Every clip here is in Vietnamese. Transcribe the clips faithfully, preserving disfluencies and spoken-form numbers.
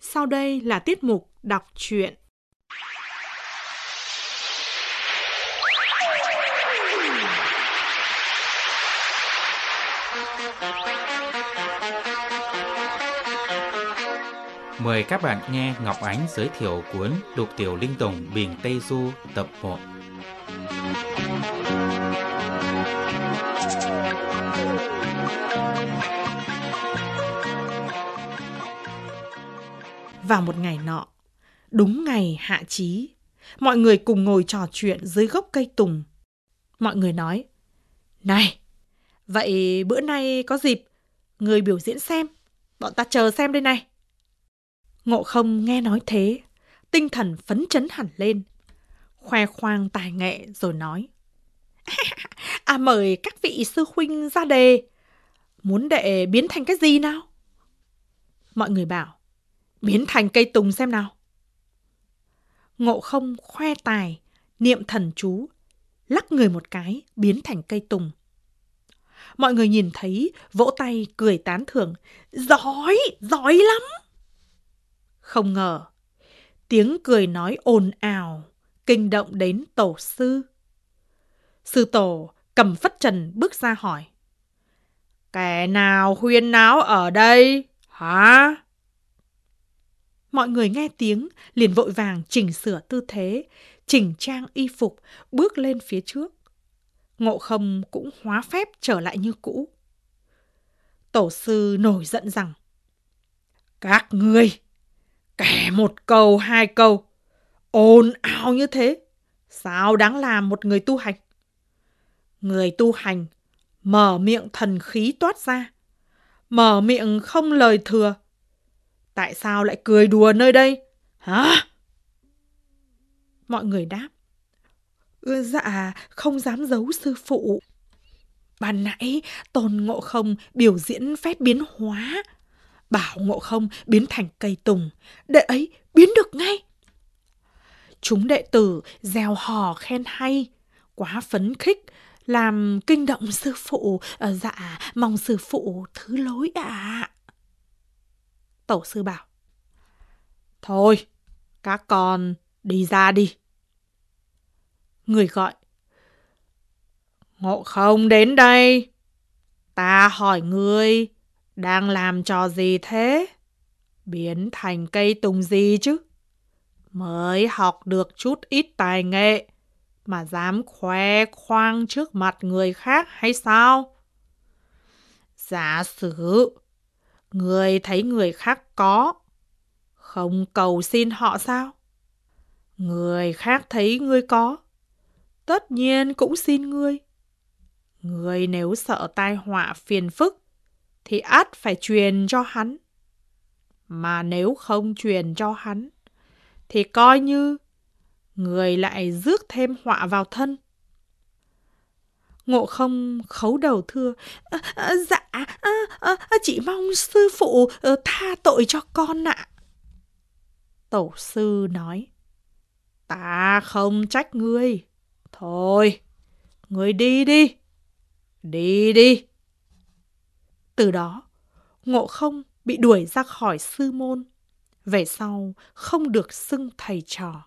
Sau đây là tiết mục đọc truyện. Mời các bạn nghe Ngọc Ánh giới thiệu cuốn Lục Tiểu Linh Tùng Bình Tây Du tập một. Vào một ngày nọ, đúng ngày hạ chí, mọi người cùng ngồi trò chuyện dưới gốc cây tùng. Mọi người nói, này, vậy bữa nay có dịp, người biểu diễn xem, bọn ta chờ xem đây này. Ngộ Không nghe nói thế, tinh thần phấn chấn hẳn lên, khoe khoang tài nghệ rồi nói, à mời các vị sư huynh ra đề, muốn đệ biến thành cái gì nào? Mọi người bảo, biến thành cây tùng xem nào. Ngộ Không khoe tài, niệm thần chú, lắc người một cái, biến thành cây tùng. Mọi người nhìn thấy, vỗ tay, cười tán thưởng, giỏi, giỏi lắm. Không ngờ, tiếng cười nói ồn ào, kinh động đến tổ sư. Sư tổ cầm phất trần bước ra hỏi, kẻ nào huyên náo ở đây, hả? Mọi người nghe tiếng, liền vội vàng chỉnh sửa tư thế, chỉnh trang y phục, bước lên phía trước. Ngộ Không cũng hóa phép trở lại như cũ. Tổ sư nổi giận rằng, các ngươi, kẻ một câu hai câu, ồn ào như thế, sao đáng làm một người tu hành? Người tu hành, mở miệng thần khí toát ra, mở miệng không lời thừa. Tại sao lại cười đùa nơi đây, hả? Mọi người đáp, ừ, dạ, không dám giấu sư phụ. Ban nãy Tôn Ngộ Không biểu diễn phép biến hóa, bảo Ngộ Không biến thành cây tùng, đệ ấy biến được ngay. Chúng đệ tử reo hò khen hay, quá phấn khích, làm kinh động sư phụ. À, dạ, mong sư phụ thứ lỗi ạ. À. Tổ sư bảo, thôi, các con đi ra đi. Người gọi, Ngộ Không đến đây. Ta hỏi ngươi, đang làm trò gì thế? Biến thành cây tùng gì chứ? Mới học được chút ít tài nghệ mà dám khoe khoang trước mặt người khác hay sao? Giả sử ngươi thấy người khác có, không cầu xin họ sao? Người khác thấy ngươi có, tất nhiên cũng xin ngươi. Ngươi nếu sợ tai họa phiền phức, thì ắt phải truyền cho hắn. Mà nếu không truyền cho hắn, thì coi như người lại rước thêm họa vào thân. Ngộ Không khấu đầu thưa, à, à, dạ, à, à, chỉ mong sư phụ à, tha tội cho con ạ. Tổ sư nói, ta không trách ngươi. Thôi, ngươi đi đi, đi đi. Từ đó, Ngộ Không bị đuổi ra khỏi sư môn, về sau không được xưng thầy trò.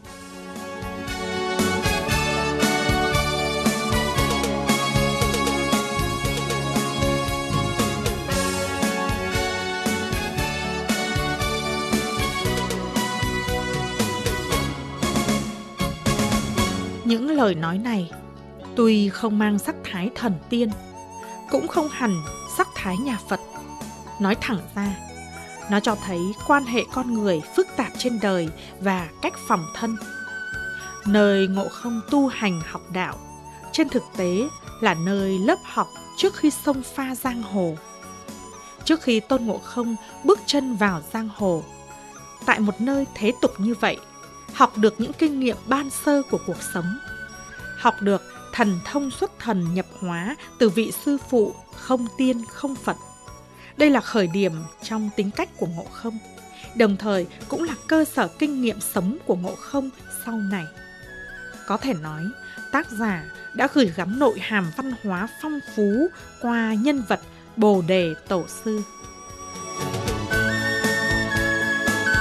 Những lời nói này tuy không mang sắc thái thần tiên, cũng không hẳn sắc thái nhà Phật. Nói thẳng ra, nó cho thấy quan hệ con người phức tạp trên đời và cách phòng thân. Nơi Ngộ Không tu hành học đạo, trên thực tế là nơi lớp học trước khi xông pha giang hồ. Trước khi Tôn Ngộ Không bước chân vào giang hồ, tại một nơi thế tục như vậy, học được những kinh nghiệm ban sơ của cuộc sống, học được thần thông xuất thần nhập hóa từ vị sư phụ không tiên không Phật. Đây là khởi điểm trong tính cách của Ngộ Không, đồng thời cũng là cơ sở kinh nghiệm sống của Ngộ Không sau này. Có thể nói, tác giả đã gửi gắm nội hàm văn hóa phong phú qua nhân vật Bồ Đề Tổ Sư.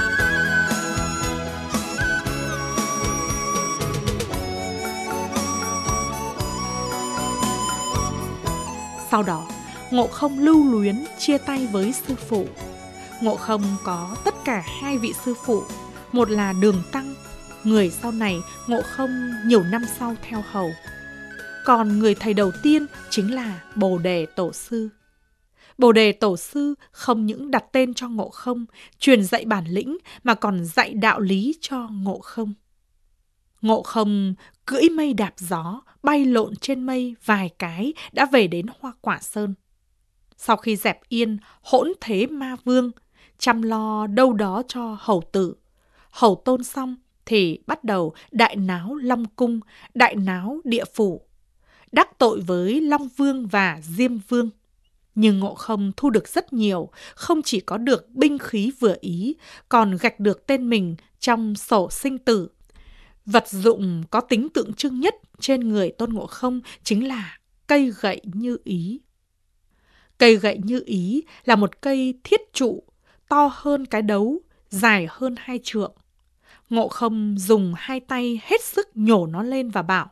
Sau đó, Ngộ Không lưu luyến chia tay với sư phụ. Ngộ Không có tất cả hai vị sư phụ, một là Đường Tăng, người sau này Ngộ Không nhiều năm sau theo hầu. Còn người thầy đầu tiên chính là Bồ Đề Tổ sư. Bồ Đề Tổ sư không những đặt tên cho Ngộ Không, truyền dạy bản lĩnh mà còn dạy đạo lý cho Ngộ Không. Ngộ Không cưỡi mây đạp gió, bay lộn trên mây vài cái đã về đến Hoa Quả Sơn. Sau khi dẹp yên hỗn thế ma vương, chăm lo đâu đó cho hầu tử, hầu tôn xong thì bắt đầu đại náo Long Cung, đại náo địa phủ, đắc tội với Long Vương và Diêm Vương. Nhưng Ngộ Không thu được rất nhiều, không chỉ có được binh khí vừa ý, còn gạch được tên mình trong sổ sinh tử. Vật dụng có tính tượng trưng nhất trên người Tôn Ngộ Không chính là cây gậy như ý. Cây gậy như ý là một cây thiết trụ, to hơn cái đấu, dài hơn hai trượng. Ngộ Không dùng hai tay hết sức nhổ nó lên và bảo: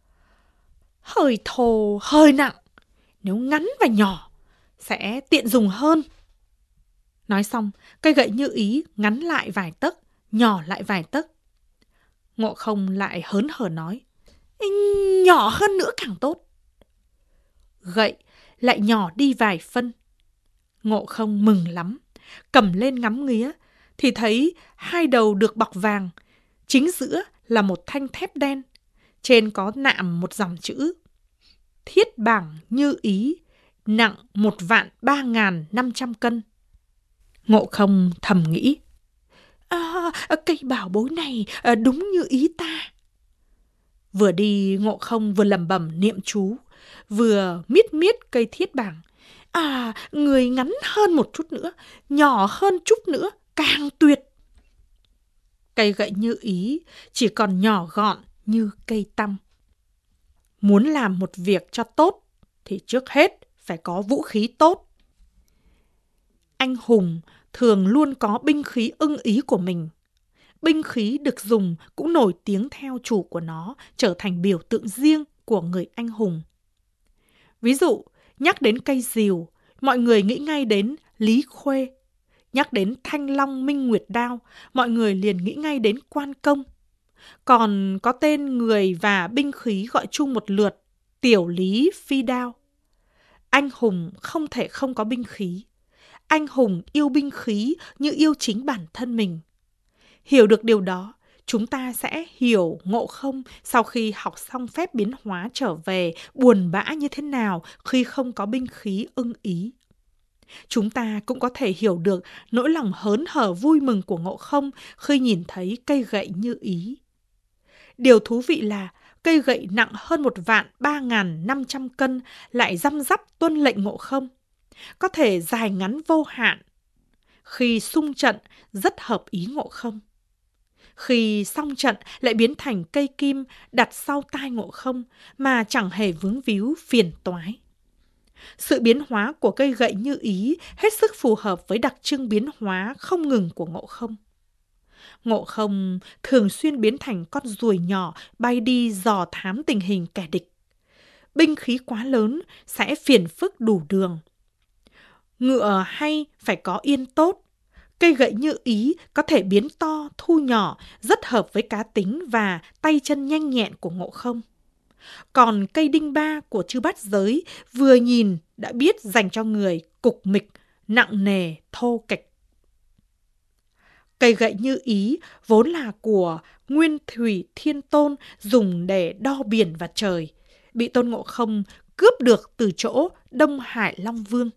hơi thô, hơi nặng, nếu ngắn và nhỏ sẽ tiện dùng hơn. Nói xong, cây gậy như ý ngắn lại vài tấc, nhỏ lại vài tấc. Ngộ Không lại hớn hở nói: nhỏ hơn nữa càng tốt. Gậy lại nhỏ đi vài phân. Ngộ Không mừng lắm, cầm lên ngắm nghía thì thấy hai đầu được bọc vàng, chính giữa là một thanh thép đen, trên có nạm một dòng chữ: thiết bảng như ý, nặng một vạn ba ngàn năm trăm cân. Ngộ Không thầm nghĩ: à, cây bảo bối này à, đúng như ý ta. Vừa đi, Ngộ Không vừa lẩm bẩm niệm chú, vừa miết miết cây thiết bảng. À, người ngắn hơn một chút nữa, nhỏ hơn chút nữa, càng tuyệt. Cây gậy như ý chỉ còn nhỏ gọn như cây tăm. Muốn làm một việc cho tốt thì trước hết phải có vũ khí tốt. Anh hùng thường luôn có binh khí ưng ý của mình. Binh khí được dùng cũng nổi tiếng theo chủ của nó, trở thành biểu tượng riêng của người anh hùng. Ví dụ, nhắc đến cây rìu, mọi người nghĩ ngay đến Lý Khuê. Nhắc đến Thanh Long Minh Nguyệt Đao, mọi người liền nghĩ ngay đến Quan Công. Còn có tên người và binh khí gọi chung một lượt: Tiểu Lý Phi Đao. Anh hùng không thể không có binh khí. Anh hùng yêu binh khí như yêu chính bản thân mình. Hiểu được điều đó, chúng ta sẽ hiểu Ngộ Không sau khi học xong phép biến hóa trở về buồn bã như thế nào khi không có binh khí ưng ý. Chúng ta cũng có thể hiểu được nỗi lòng hớn hở vui mừng của Ngộ Không khi nhìn thấy cây gậy như ý. Điều thú vị là cây gậy nặng hơn một vạn ba ngàn năm trăm cân lại răm rắp tuân lệnh Ngộ Không. Có thể dài ngắn vô hạn. Khi xung trận rất hợp ý Ngộ Không. Khi xong trận lại biến thành cây kim đặt sau tai Ngộ Không mà chẳng hề vướng víu phiền toái. Sự biến hóa của cây gậy như ý hết sức phù hợp với đặc trưng biến hóa không ngừng của Ngộ Không. Ngộ Không thường xuyên biến thành con ruồi nhỏ bay đi dò thám tình hình kẻ địch. Binh khí quá lớn sẽ phiền phức đủ đường. Ngựa hay phải có yên tốt. Cây gậy như ý có thể biến to, thu nhỏ, rất hợp với cá tính và tay chân nhanh nhẹn của Ngộ Không. Còn cây đinh ba của chư bát giới vừa nhìn đã biết dành cho người cục mịch, nặng nề, thô kệch. Cây gậy như ý vốn là của Nguyên Thủy Thiên Tôn dùng để đo biển và trời, bị Tôn Ngộ Không cướp được từ chỗ Đông Hải Long Vương.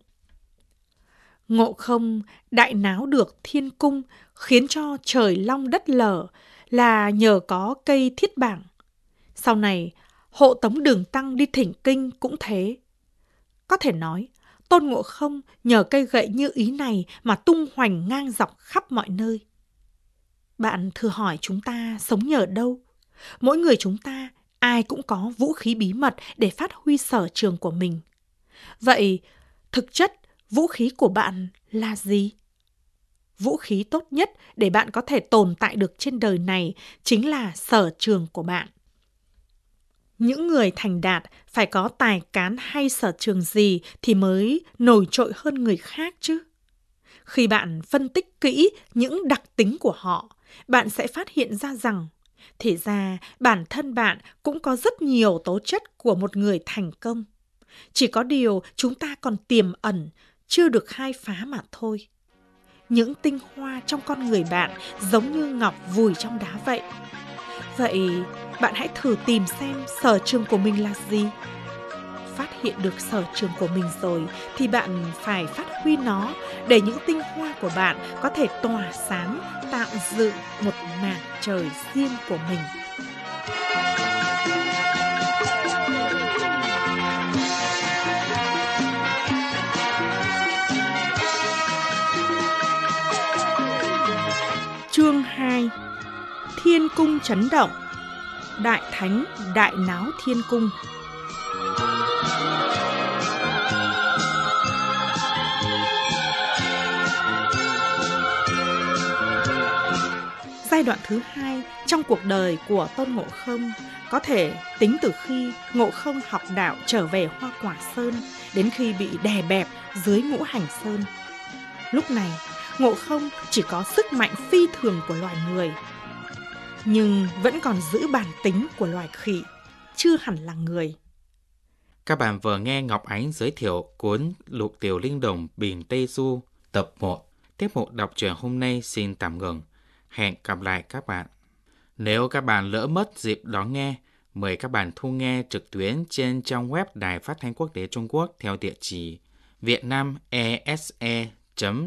Ngộ Không đại náo được thiên cung, khiến cho trời long đất lở là nhờ có cây thiết bảng. Sau này, hộ tống Đường Tăng đi thỉnh kinh cũng thế. Có thể nói, Tôn Ngộ Không nhờ cây gậy như ý này mà tung hoành ngang dọc khắp mọi nơi. Bạn thử hỏi chúng ta sống nhờ đâu? Mỗi người chúng ta, ai cũng có vũ khí bí mật để phát huy sở trường của mình. Vậy, thực chất, vũ khí của bạn là gì? Vũ khí tốt nhất để bạn có thể tồn tại được trên đời này chính là sở trường của bạn. Những người thành đạt phải có tài cán hay sở trường gì thì mới nổi trội hơn người khác chứ? Khi bạn phân tích kỹ những đặc tính của họ, bạn sẽ phát hiện ra rằng thì ra bản thân bạn cũng có rất nhiều tố chất của một người thành công. Chỉ có điều chúng ta còn tiềm ẩn, chưa được khai phá mà thôi. Những tinh hoa trong con người bạn giống như ngọc vùi trong đá vậy. Vậy bạn hãy thử tìm xem sở trường của mình là gì. Phát hiện được sở trường của mình rồi thì bạn phải phát huy nó để những tinh hoa của bạn có thể tỏa sáng, tạo dựng một mảng trời riêng của mình. Chương hai. Thiên cung chấn động. Đại thánh đại náo thiên cung. Giai đoạn thứ hai trong cuộc đời của Tôn Ngộ Không có thể tính từ khi Ngộ Không học đạo trở về Hoa Quả Sơn đến khi bị đè bẹp dưới Ngũ Hành Sơn. Lúc này, Ngộ Không chỉ có sức mạnh phi thường của loài người, nhưng vẫn còn giữ bản tính của loài khỉ, chưa hẳn là người. Các bạn vừa nghe Ngọc Ánh giới thiệu cuốn Lục Tiểu Linh Đồng Biển Tây Du tập một. Tiết mục đọc truyện hôm nay xin tạm ngừng. Hẹn gặp lại các bạn. Nếu các bạn lỡ mất dịp đón nghe, mời các bạn thu nghe trực tuyến trên trang web Đài Phát thanh Quốc tế Trung Quốc theo địa chỉ vietnamese chấm